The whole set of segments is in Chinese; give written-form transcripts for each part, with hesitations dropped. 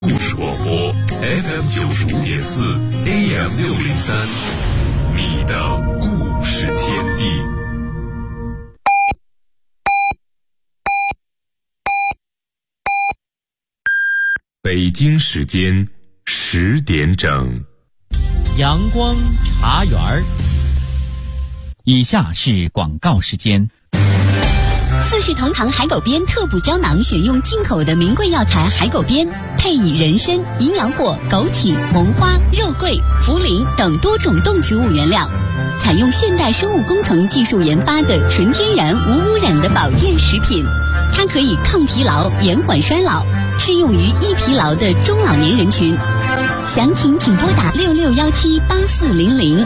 故事广播 FM 95.4 AM 603，你的故事天地。北京时间10点整， 阳光茶园。以下是广告时间。 四世同堂海狗鞭特补胶囊选用进口的名贵药材海狗鞭，配以人参、营养果、枸杞、蒙花、肉桂、茯苓等多种动植物原料，采用现代生物工程技术研发的纯天然无污染的保健食品。它可以抗疲劳、延缓衰老，适用于易疲劳的中老年人群。详情请拨打66178400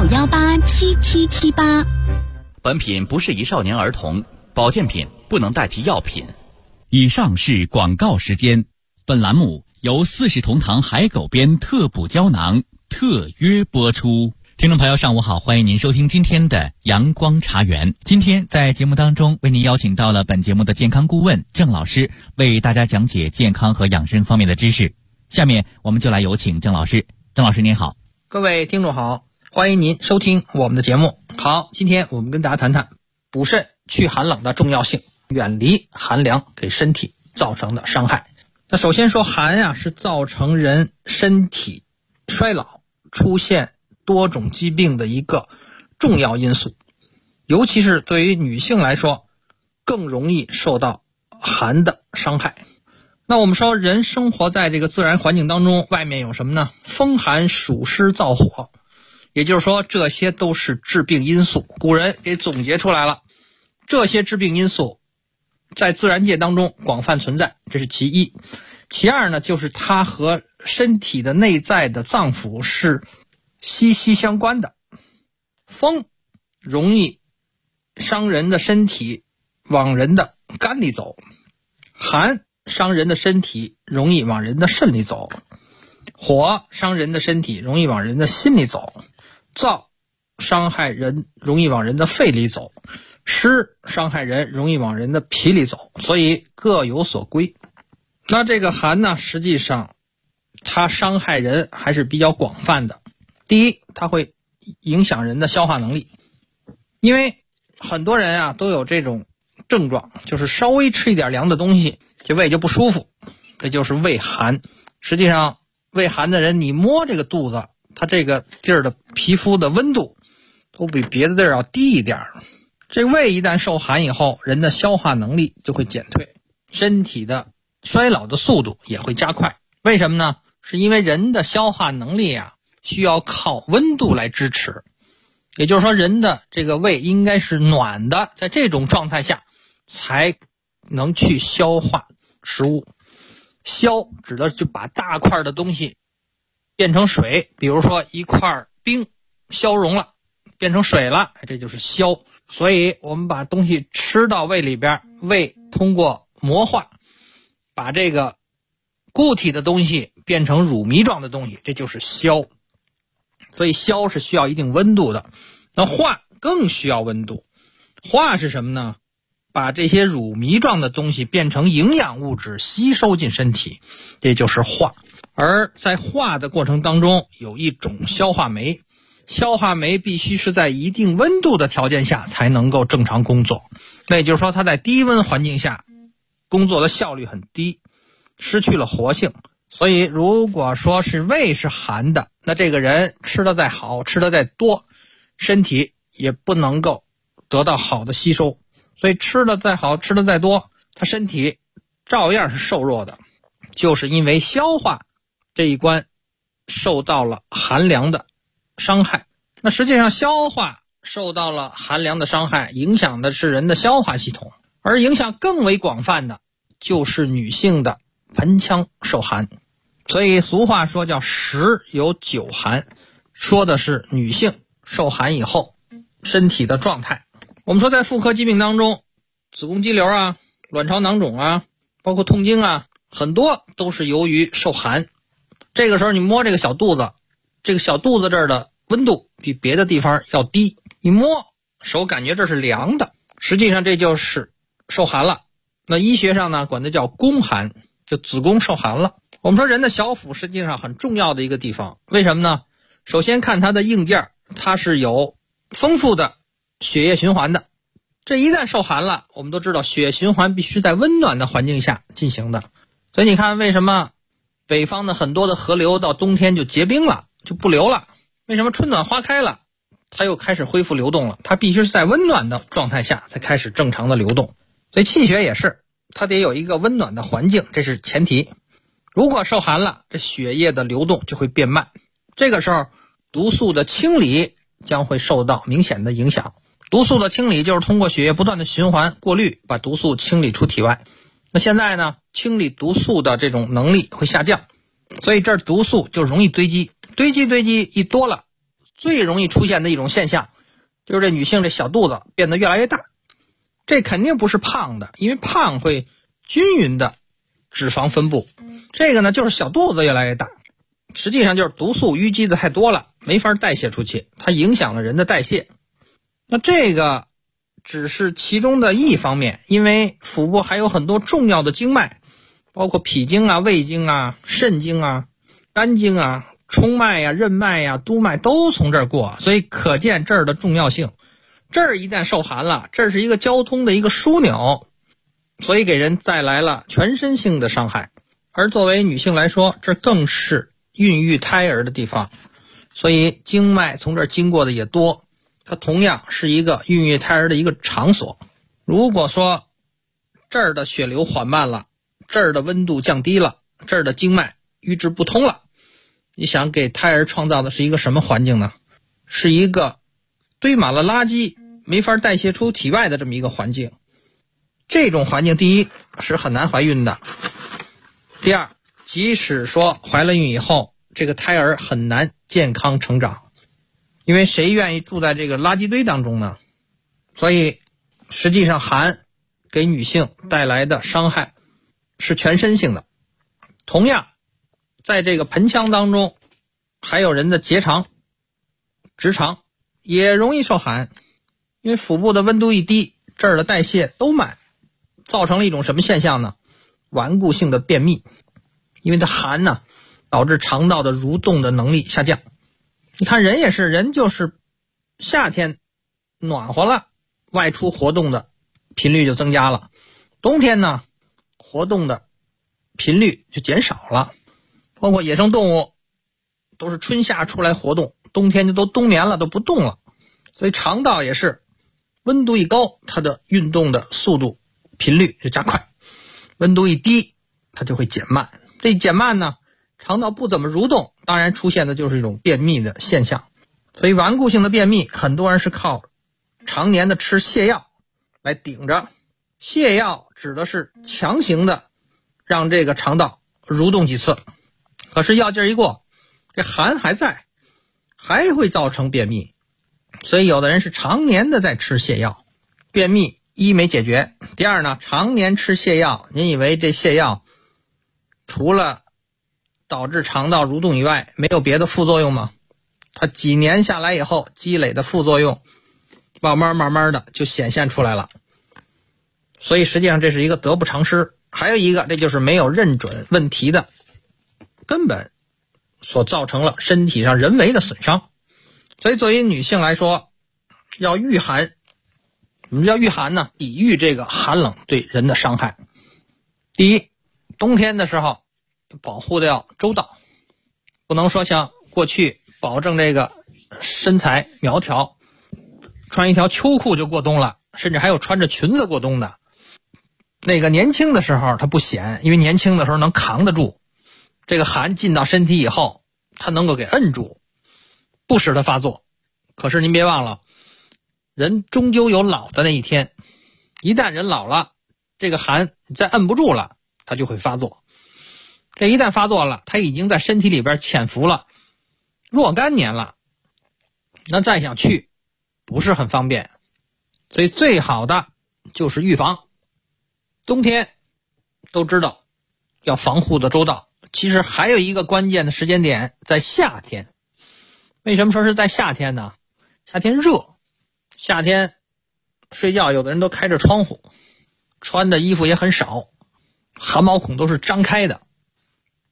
66187778。 本品不适宜少年儿童，保健品不能代替药品。 以上是广告时间。本栏目由四世同堂海狗鞭特补胶囊特约播出。听众朋友上午好，欢迎您收听今天的阳光茶园。今天在节目当中为您邀请到了本节目的健康顾问郑老师，为大家讲解健康和养生方面的知识。下面我们就来有请郑老师。郑老师您好。 各位听众好，欢迎您收听我们的节目。好，今天我们跟大家谈谈补肾去寒冷的重要性，远离寒凉给身体造成的伤害。那首先说寒是造成人身体衰老出现多种疾病的一个重要因素，尤其是对于女性来说更容易受到寒的伤害。那我们说人生活在这个自然环境当中，外面有什么呢？风寒暑湿燥火，也就是说这些都是致病因素。古人给总结出来了，这些致病因素在自然界当中广泛存在，这是其一。其二呢，就是它和身体的内在的脏腑是息息相关的。风容易伤人的身体往人的肝里走，寒伤人的身体容易往人的肾里走，火伤人的身体容易往人的心里走，燥伤害人容易往人的肺里走，湿伤害人容易往人的脾里走，所以各有所归。那这个寒呢，实际上它伤害人还是比较广泛的。第一，它会影响人的消化能力，因为很多人都有这种症状，就是稍微吃一点凉的东西这胃就不舒服，这就是胃寒。实际上胃寒的人，你摸这个肚子，它这个地儿的皮肤的温度都比别的地儿要低一点，这胃一旦受寒以后，人的消化能力就会减退，身体的衰老的速度也会加快。为什么呢？是因为人的消化能力需要靠温度来支持，也就是说人的这个胃应该是暖的，在这种状态下才能去消化食物。消指的就把大块的东西变成水，比如说一块冰消融了变成水了，这就是消。所以我们把东西吃到胃里边，胃通过磨化把这个固体的东西变成乳糜状的东西，这就是消。所以消是需要一定温度的，那化更需要温度。化是什么呢？把这些乳糜状的东西变成营养物质吸收进身体，这就是化。而在化的过程当中有一种消化酶，消化酶必须是在一定温度的条件下才能够正常工作，那也就是说它在低温环境下工作的效率很低，失去了活性。所以如果说是胃是寒的，那这个人吃的再好，吃的再多，身体也不能够得到好的吸收。所以吃的再好，吃的再多，他身体照样是瘦弱的，就是因为消化这一关受到了寒凉的伤害。那实际上消化受到了寒凉的伤害，影响的是人的消化系统，而影响更为广泛的就是女性的盆腔受寒。所以俗话说叫10有9寒，说的是女性受寒以后身体的状态。我们说在妇科疾病当中，子宫肌瘤卵巢囊肿包括痛经很多都是由于受寒。这个时候你摸这个小肚子，这个小肚子这儿的温度比别的地方要低，你摸手感觉这是凉的，实际上这就是受寒了。那医学上呢管它叫宫寒，就子宫受寒了。 我们说人的小腹实际上很重要的一个地方，为什么呢？首先看它的硬件，它是有丰富的血液循环的。这一旦受寒了，我们都知道血液循环必须在温暖的环境下进行的。所以你看为什么北方的很多的河流到冬天就结冰了，就不流了？为什么春暖花开了它又开始恢复流动了？它必须是在温暖的状态下才开始正常的流动。所以气血也是，它得有一个温暖的环境，这是前提。如果受寒了，这血液的流动就会变慢，这个时候毒素的清理将会受到明显的影响。毒素的清理就是通过血液不断的循环过滤，把毒素清理出体外。那现在呢，清理毒素的这种能力会下降，所以这儿毒素就容易堆积一多了，最容易出现的一种现象就是这女性这小肚子变得越来越大。这肯定不是胖的，因为胖会均匀的脂肪分布，这个呢就是小肚子越来越大，实际上就是毒素淤积的太多了，没法代谢出去，它影响了人的代谢。那这个只是其中的一方面，因为腹部还有很多重要的经脉，包括脾经啊、胃经啊、肾经啊、肝经啊、冲脉啊、任脉啊、督脉都从这儿过，所以可见这儿的重要性。这儿一旦受寒了，这是一个交通的一个枢纽，所以给人带来了全身性的伤害。而作为女性来说，这更是孕育胎儿的地方，所以经脉从这儿经过的也多，它同样是一个孕育胎儿的一个场所。如果说这儿的血流缓慢了，这儿的温度降低了，这儿的经脉瘀滞不通了，你想给胎儿创造的是一个什么环境呢？是一个堆满了垃圾没法代谢出体外的这么一个环境。这种环境第一是很难怀孕的，第二即使说怀了孕以后，这个胎儿很难健康成长，因为谁愿意住在这个垃圾堆当中呢？所以实际上寒给女性带来的伤害是全身性的。同样在这个盆腔当中还有人的结肠、直肠也容易受寒，因为腹部的温度一低，这儿的代谢都慢，造成了一种什么现象呢？顽固性的便秘。因为它寒呢，导致肠道的蠕动的能力下降。你看人也是，人就是夏天暖和了，外出活动的频率就增加了，冬天呢活动的频率就减少了。包括野生动物都是春夏出来活动，冬天就都冬眠了，都不动了。所以肠道也是，温度一高，它的运动的速度频率就加快，温度一低它就会减慢。这一减慢呢，肠道不怎么蠕动，当然出现的就是一种便秘的现象。所以顽固性的便秘，很多人是靠常年的吃泻药来顶着。泻药指的是强行的让这个肠道蠕动几次，可是药劲一过，这寒还在，还会造成便秘。所以有的人是常年的在吃泻药，便秘一没解决，第二呢，常年吃泻药，您以为这泻药除了导致肠道蠕动以外没有别的副作用吗？它几年下来以后积累的副作用慢慢的就显现出来了。所以实际上这是一个得不偿失。还有一个，这就是没有认准问题的根本所造成了身体上人为的损伤。所以作为女性来说，要御寒，我们要御寒呢，抵御这个寒冷对人的伤害。第一，冬天的时候保护的要周到，不能说像过去保证这个身材苗条，穿一条秋裤就过冬了，甚至还有穿着裙子过冬的。那个年轻的时候他不显，因为年轻的时候能扛得住，这个寒进到身体以后，它能够给摁住，不使它发作。可是您别忘了，人终究有老的那一天，一旦人老了，这个寒再摁不住了，它就会发作。这一旦发作了，它已经在身体里边潜伏了若干年了，那再想去不是很方便。所以最好的就是预防。冬天都知道要防护的周到，其实还有一个关键的时间点在夏天。为什么说是在夏天呢？夏天热，夏天睡觉有的人都开着窗户，穿的衣服也很少，汗毛孔都是张开的，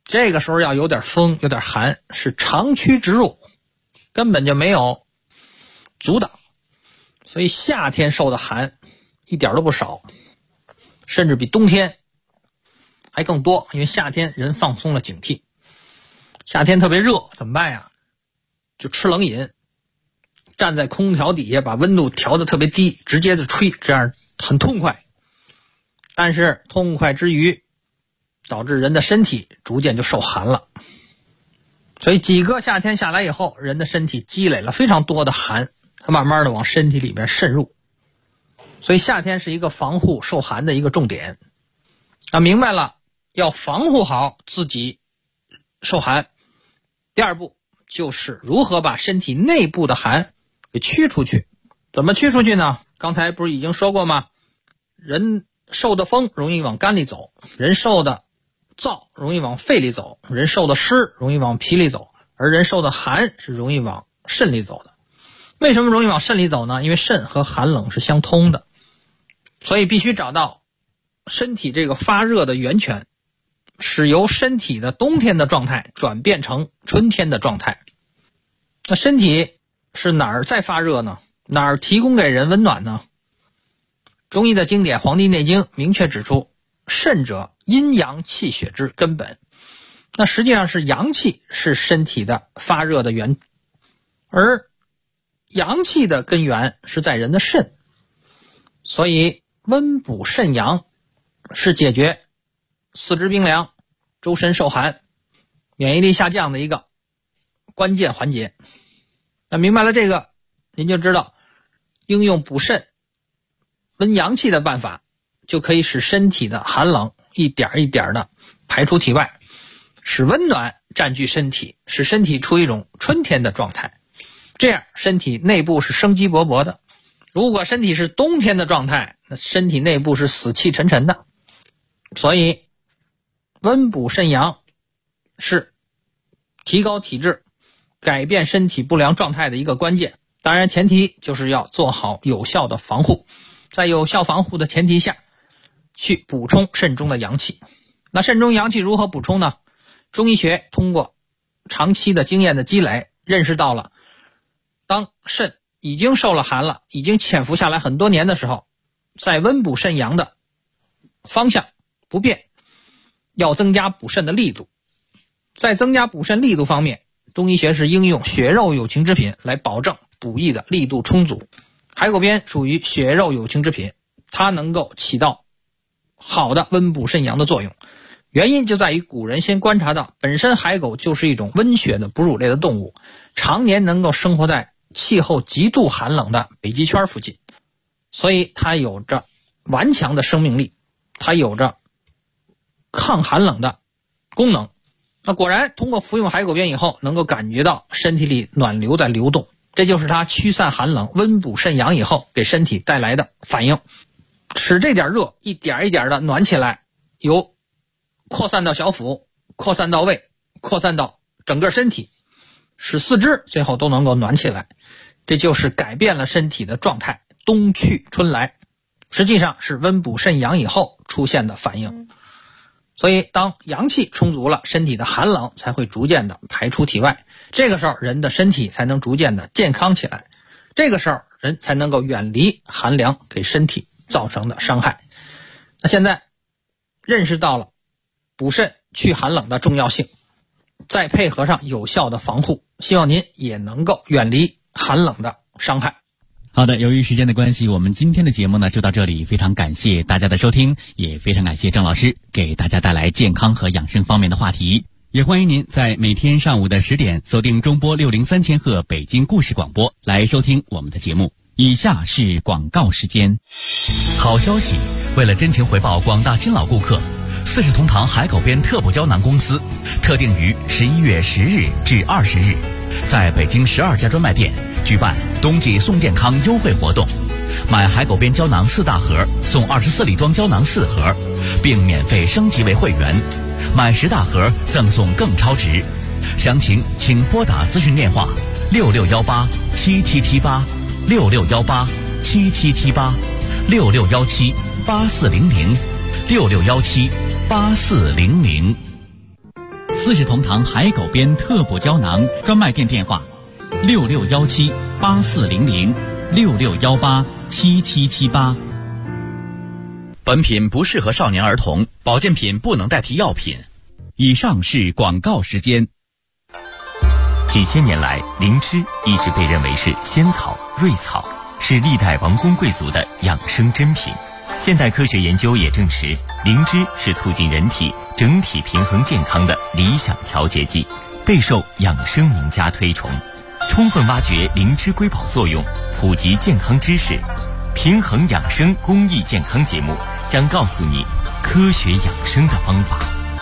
这个时候要有点风有点寒，是长驱直入，根本就没有阻挡，所以夏天受的寒一点都不少，甚至比冬天还更多，因为夏天人放松了警惕。夏天特别热怎么办呀？就吃冷饮，站在空调底下把温度调得特别低，直接的吹，这样很痛快。但是痛快之余导致人的身体逐渐就受寒了，所以几个夏天下来以后，人的身体积累了非常多的寒，它慢慢的往身体里面渗入，所以夏天是一个防护受寒的一个重点。那明白了，要防护好自己受寒，第二步就是如何把身体内部的寒给驱出去。怎么驱出去呢？刚才不是已经说过吗？人受的风容易往肝里走，人受的燥容易往肺里走，人受的湿容易往脾里走，而人受的寒是容易往肾里走的。为什么容易往肾里走呢？因为肾和寒冷是相通的，所以必须找到身体这个发热的源泉，使由身体的冬天的状态转变成春天的状态。那身体是哪儿在发热呢？哪儿提供给人温暖呢？中医的经典《黄帝内经》明确指出，肾者阴阳气血之根本。那实际上是阳气是身体的发热的源，而阳气的根源是在人的肾。所以温补肾阳是解决四肢冰凉、周身受寒、免疫力下降的一个关键环节。那明白了这个，您就知道应用补肾温阳气的办法，就可以使身体的寒冷一点一点的排出体外，使温暖占据身体，使身体处于一种春天的状态。这样身体内部是生机勃勃的。如果身体是冬天的状态，那身体内部是死气沉沉的。所以温补肾阳是提高体质、改变身体不良状态的一个关键。当然前提就是要做好有效的防护，在有效防护的前提下去补充肾中的阳气。那肾中阳气如何补充呢？中医学通过长期的经验的积累，认识到了当肾已经受了寒了，已经潜伏下来很多年的时候，在温补肾阳的方向不变，要增加补肾的力度。在增加补肾力度方面，中医学是应用血肉有情之品来保证补益的力度充足。海狗鞭属于血肉有情之品，它能够起到好的温补肾阳的作用。原因就在于古人先观察到，本身海狗就是一种温血的哺乳类的动物，常年能够生活在气候极度寒冷的北极圈附近，所以它有着顽强的生命力，它有着抗寒冷的功能。那果然通过服用海狗鞭以后，能够感觉到身体里暖流在流动，这就是它驱散寒冷、温补肾阳以后给身体带来的反应，使这点热一点一点的暖起来，由扩散到小腹，扩散到胃，扩散到整个身体，使四肢最后都能够暖起来。这就是改变了身体的状态，冬去春来，实际上是温补肾阳以后出现的反应。所以当阳气充足了，身体的寒冷才会逐渐的排出体外，这个时候人的身体才能逐渐的健康起来，这个时候人才能够远离寒凉给身体造成的伤害。那现在认识到了补肾去寒冷的重要性，再配合上有效的防护，希望您也能够远离寒冷的伤害。 好的，由于时间的关系，我们今天的节目呢就到这里，非常感谢大家的收听，也非常感谢郑老师给大家带来健康和养生方面的话题。也欢迎您在每天上午的10点锁定中波603千赫北京故事广播来收听我们的节目。以下是广告时间。好消息，为了真情回报广大新老顾客，四世同堂海狗鞭特补胶囊公司特定于11月10日至20日，在北京12家专卖店举办冬季送健康优惠活动，买海狗鞭胶囊4大盒送24粒装胶囊4盒，并免费升级为会员，买10大盒赠送更超值。详情请拨打咨询电话66187778661877786617840066178400。 四世同堂海狗鞭特补胶囊专卖店电话：6617-8400，6618-7778。 本品不适合少年儿童，保健品不能代替药品。 以上是广告时间。 几千年来，灵芝一直被认为是仙草、瑞草，是历代王公贵族的养生珍品。现代科学研究也证实，灵芝是促进人体整体平衡健康的理想调节剂，备受养生名家推崇。充分挖掘灵芝瑰宝作用，普及健康知识，平衡养生公益健康节目将告诉你科学养生的方法。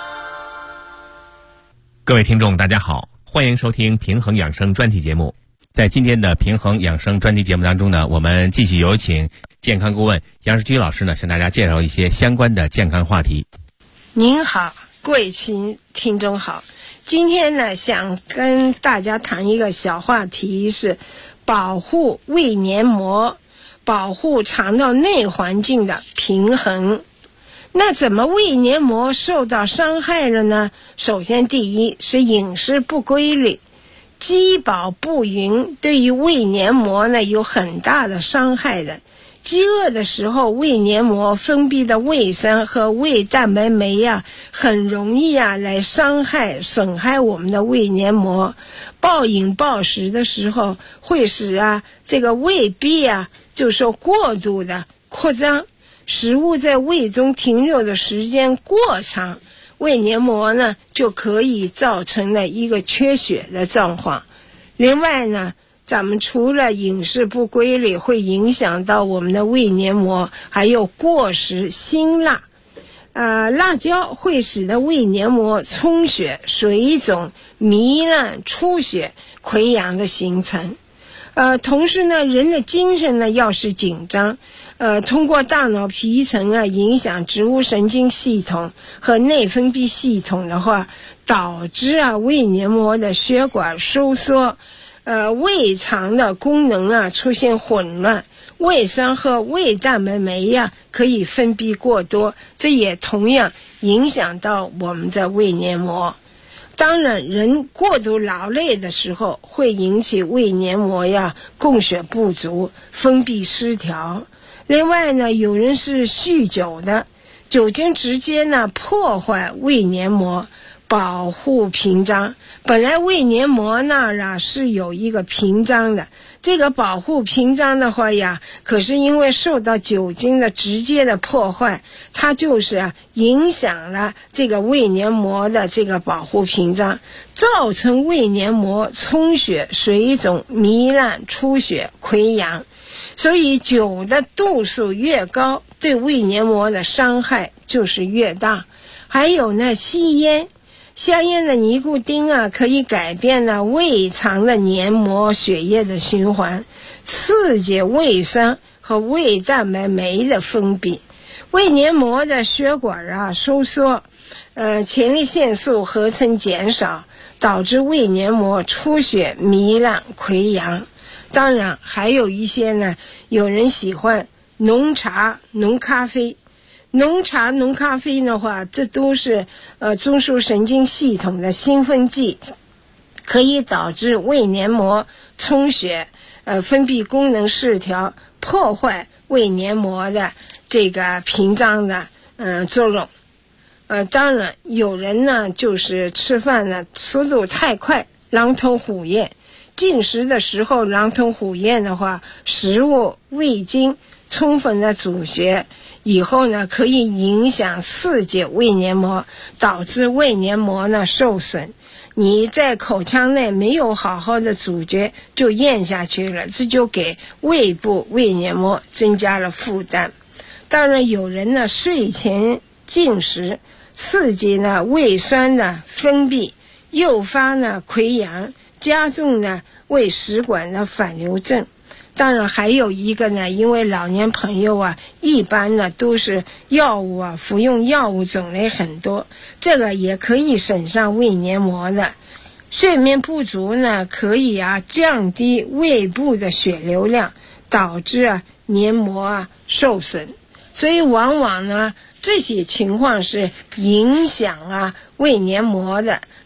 各位听众大家好，欢迎收听平衡养生专题节目。在今天的平衡养生专题节目当中呢，我们继续有请健康顾问杨世军老师呢，向大家介绍一些相关的健康话题。 您好，各位听众好，今天呢想跟大家谈一个小话题，是保护胃黏膜，保护肠道内环境的平衡。那怎么胃黏膜受到伤害了呢？首先第一是饮食不规律，饥饱不匀，对于胃黏膜呢有很大的伤害的。饥饿的时候，胃黏膜分泌的胃酸和胃蛋白酶很容易来损害我们的胃黏膜。暴饮暴食的时候，会使这个胃壁就受过度的扩张，食物在胃中停留的时间过长，胃黏膜呢就可以造成了一个缺血的状况。另外呢，咱们除了饮食不规律会影响到我们的胃黏膜，还有过食辛辣。辣椒会使得胃黏膜充血、水肿、糜烂、出血、溃疡的形成。同时呢，人的精神呢要是紧张，通过大脑皮层影响植物神经系统和内分泌系统的话，导致胃黏膜的血管收缩，胃肠的功能出现混乱，胃酸和胃蛋白酶可以分泌过多，这也同样影响到我们的胃黏膜。当然，人过度劳累的时候会引起胃黏膜供血不足，分泌失调。另外呢，有人是酗酒的，酒精直接破坏胃黏膜，保护屏障。本来胃黏膜那儿是有一个屏障的，这个保护屏障的话可是因为受到酒精的直接的破坏，它就是影响了这个胃黏膜的这个保护屏障，造成胃黏膜充血、水肿、糜烂、出血、溃疡。所以酒的度数越高，对胃黏膜的伤害就是越大。还有呢，吸烟的尼古丁可以改变胃肠的黏膜血液的循环，刺激胃酸和胃蛋白酶的分泌，胃黏膜的血管收缩，前列腺素合成减少，导致胃黏膜出血、糜烂、溃疡。当然还有一些呢，有人喜欢浓茶、浓咖啡。浓茶、浓咖啡的话，这都是中枢神经系统的兴奋剂，可以导致胃黏膜充血，分泌功能失调，破坏胃黏膜的这个屏障的作用。当然有人呢就是吃饭呢速度太快，狼吞虎咽。进食的时候狼吞虎咽的话，食物未经充分的咀嚼以后呢，可以影响刺激胃黏膜，导致胃黏膜呢受损。你在口腔内没有好好的咀嚼就咽下去了，这就给胃部胃黏膜增加了负担。当然有人呢睡前进食，刺激呢胃酸的分泌，诱发呢溃疡，加重呢胃食管的反流症。当然还有一个呢，因为老年朋友一般呢都是药物服用药物种类很多，这个也可以损伤胃黏膜的。睡眠不足呢，可以降低胃部的血流量，导致黏膜受损。所以往往呢这些情况是影响胃黏膜的，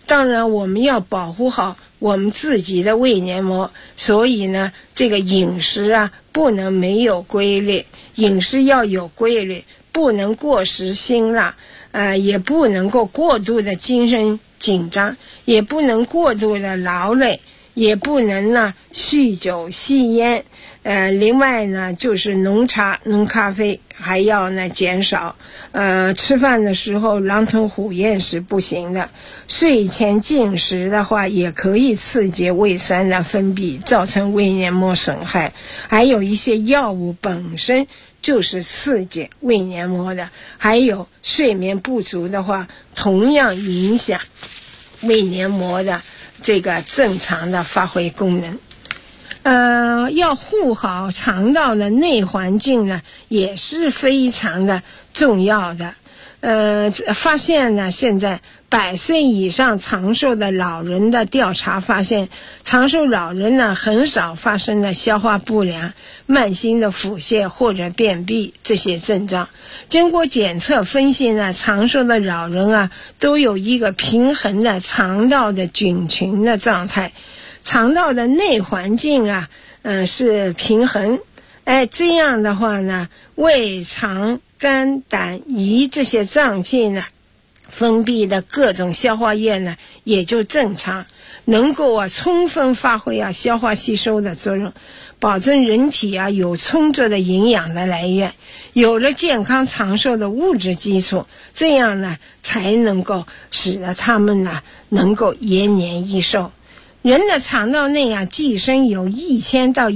当然我们要保护好我们自己的胃黏膜，所以呢这个饮食啊不能没有规律，饮食要有规律，不能过食辛辣，也不能够过度的精神紧张，也不能过度的劳累，也不能呢酗酒吸烟，另外呢就是浓茶浓咖啡还要呢减少，吃饭的时候狼吞虎咽是不行的，睡前进食的话也可以刺激胃酸的分泌，造成胃黏膜损害，还有一些药物本身就是刺激胃黏膜的，还有睡眠不足的话同样影响胃黏膜的这个正常的发挥功能。要护好肠道的内环境呢也是非常的重要的。发现呢现在100岁以上长寿的老人的调查发现，长寿老人呢很少发生了消化不良、慢性的腹泻或者便秘这些症状。经过检测分析呢，长寿的老人啊都有一个平衡的肠道的菌群的状态，肠道的内环境啊是平衡，这样的话呢，胃肠肝胆胰这些脏器呢分泌的各种消化液呢也就正常，能够充分发挥消化吸收的作用，保证人体有充足的营养的来源，有了健康长寿的物质基础，这样呢才能够使得他们呢能够延年益寿。人的肠道内寄生有1000到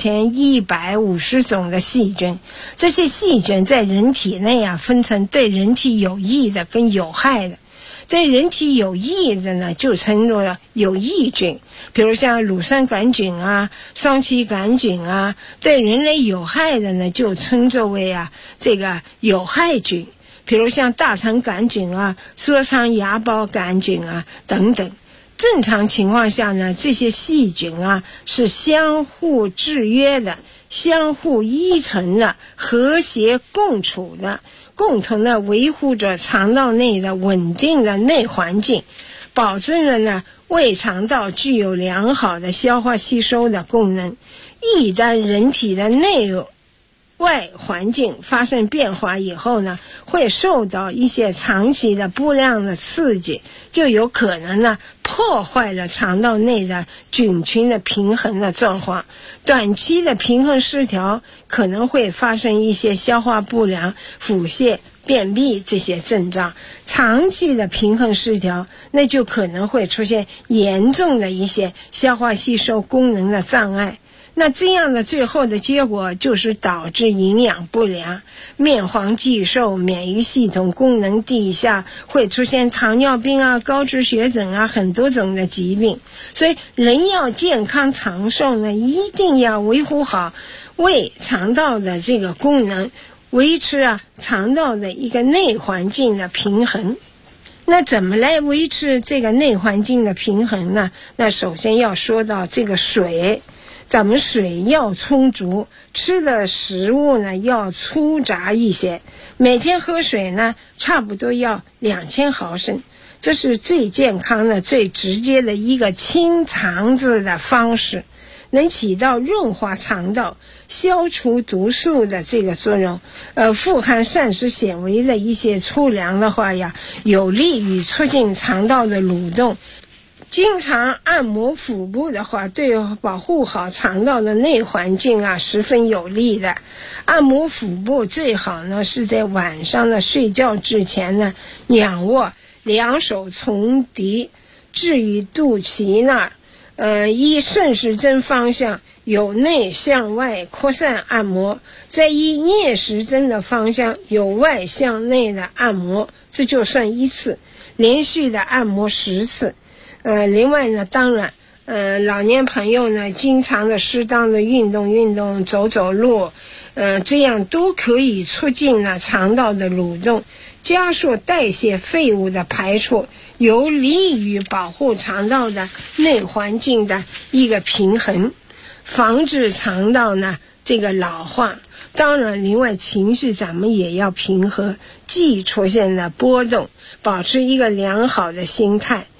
1150种的细菌，这些细菌在人体内分成对人体有益的跟有害的。对人体有益的呢就称作有益菌，比如像乳酸杆菌双歧杆菌对人类有害的呢就称作为这个有害菌，比如像大肠杆菌缩肠芽孢杆菌等等。正常情况下呢，这些细菌是相互制约的、相互依存的、和谐共处的，共同的维护着肠道内的稳定的内环境，保证了呢胃肠道具有良好的消化吸收的功能。一旦人体的内外环境发生变化以后呢，会受到一些长期的不良的刺激，就有可能呢破坏了肠道内的菌群的平衡的状况。短期的平衡失调可能会发生一些消化不良、腹泻、便秘这些症状，长期的平衡失调，那就可能会出现严重的一些消化吸收功能的障碍。那这样的最后的结果就是导致营养不良、面黄肌瘦、免疫系统功能低下，会出现糖尿病高脂血症很多种的疾病。所以人要健康长寿呢，一定要维护好胃肠道的这个功能，维持肠道的一个内环境的平衡。那怎么来维持这个内环境的平衡呢？那首先要说到这个水，咱们水要充足，吃的食物呢要粗杂一些，每天喝水呢差不多要2000毫升，这是最健康的、最直接的一个清肠子的方式，能起到润滑肠道、消除毒素的这个作用。富含膳食纤维的一些粗粮的话有利于促进肠道的蠕动。经常按摩腹部的话，对保护好肠道的内环境十分有利的。按摩腹部最好呢是在晚上的睡觉之前呢，仰卧，2手重叠置于肚脐那儿，依顺时针方向由内向外扩散按摩，再依逆时针的方向由外向内的按摩，这就算1次，连续的按摩10次。另外呢，当然老年朋友呢经常的适当的运动，走走路，这样都可以促进了肠道的蠕动，加速代谢废物的排出，有利于保护肠道的内环境的一个平衡，防止肠道呢这个老化。当然另外情绪咱们也要平和，既出现了波动，保持一个良好的心态。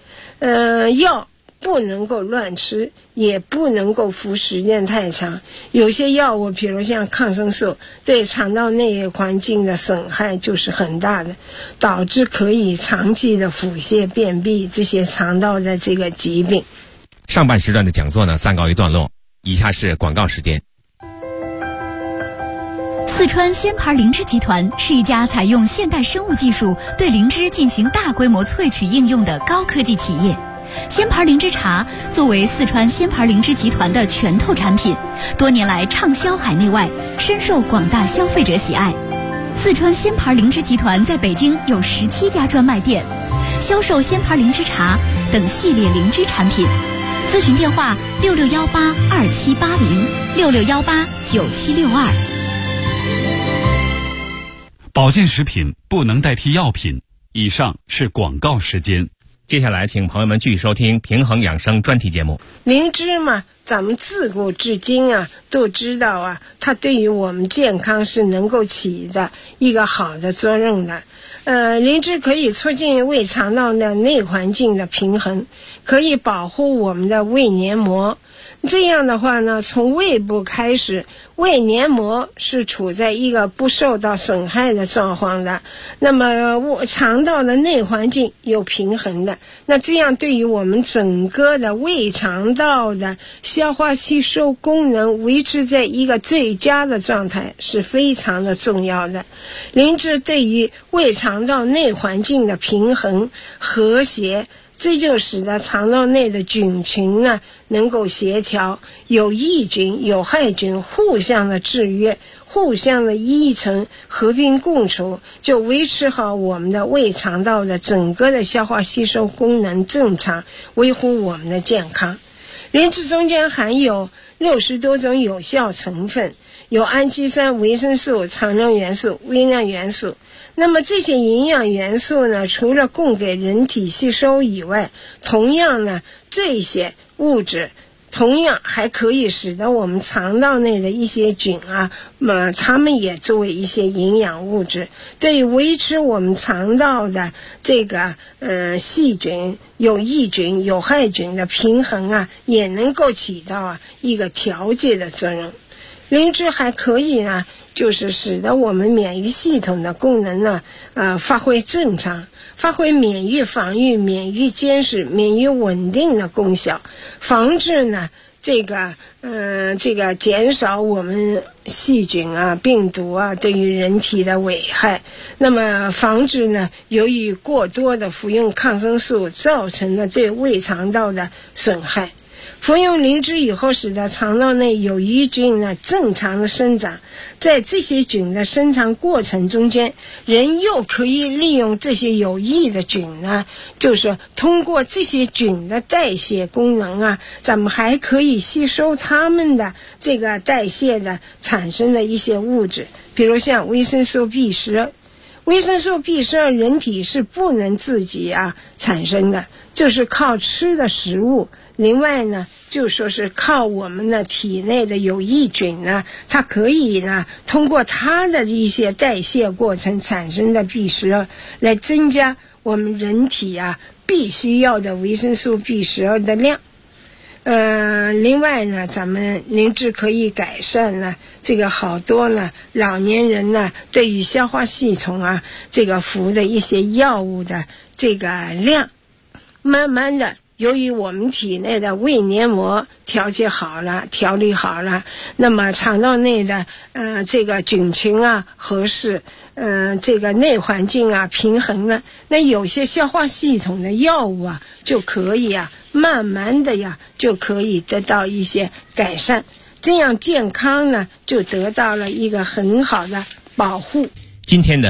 药不能够乱吃，也不能够服时间太长。有些药物，比如像抗生素，对肠道内环境的损害就是很大的，导致可以长期的腹泻、便秘这些肠道的这个疾病。 上半时段的讲座呢暂告一段落，以下是广告时间。 四川仙牌灵芝集团是一家采用现代生物技术对灵芝进行大规模萃取应用的高科技企业。仙牌灵芝茶作为四川仙牌灵芝集团的拳头产品，多年来畅销海内外，深受广大消费者喜爱。四川仙牌灵芝集团在北京有17家专卖店，销售仙牌灵芝茶等系列灵芝产品。咨询电话66182780，66189762。 保健食品不能代替药品。以上是广告时间。 接下来请朋友们继续收听平衡养生专题节目。 灵芝嘛，咱们自古至今啊都知道啊，它对于我们健康是能够起的一个好的作用的。灵芝可以促进胃肠道的内环境的平衡，可以保护我们的胃黏膜。这样的话呢，从胃部开始，胃黏膜是处在一个不受到损害的状况的，那么肠道的内环境有平衡的，那这样对于我们整个的胃肠道的消化吸收功能维持在一个最佳的状态是非常的重要的。灵芝对于胃肠道内环境的平衡和谐，这就使得肠道内的菌群呢能够协调，有益菌有害菌互相的制约，互相的依存，和平共处，就维持好我们的胃肠道的整个的消化吸收功能正常，维护我们的健康。灵芝中间含有60多种有效成分，有氨基酸、维生素、常量元素、微量元素。那么这些营养元素呢，除了供给人体吸收以外，同样呢，这些物质同样还可以使得我们肠道内的一些菌啊，它们也作为一些营养物质，对于维持我们肠道的这个细菌、有益菌、有害菌的平衡啊，也能够起到一个调节的作用。灵芝还可以呢，就是使得我们免疫系统的功能呢，发挥正常，发挥免疫防御、免疫监视、免疫稳定的功效，防治呢这个减少我们细菌啊、病毒啊对于人体的危害。那么防止呢，由于过多的服用抗生素造成的对胃肠道的损害。服用灵芝以后，使得肠道内有益菌呢正常的生长，在这些菌的生长过程中间，人又可以利用这些有益的菌呢，就是通过这些菌的代谢功能啊，咱们还可以吸收它们的这个代谢的产生的一些物质，比如像维生素 B12。维生素 B12 人体是不能自己产生的，就是靠吃的食物。另外呢，就说是靠我们的体内的有益菌呢，它可以呢通过它的一些代谢过程产生的 B12 来增加我们人体必须要的维生素 B12 的量。另外呢，咱们灵芝可以改善呢这个好多呢老年人呢对于消化系统这个服的一些药物的这个量，慢慢的由于我们体内的胃黏膜调理好了，那么肠道内的这个菌群合适，这个内环境平衡了，那有些消化系统的药物就可以慢慢的就可以得到一些改善，这样健康呢就得到了一个很好的保护。 今天的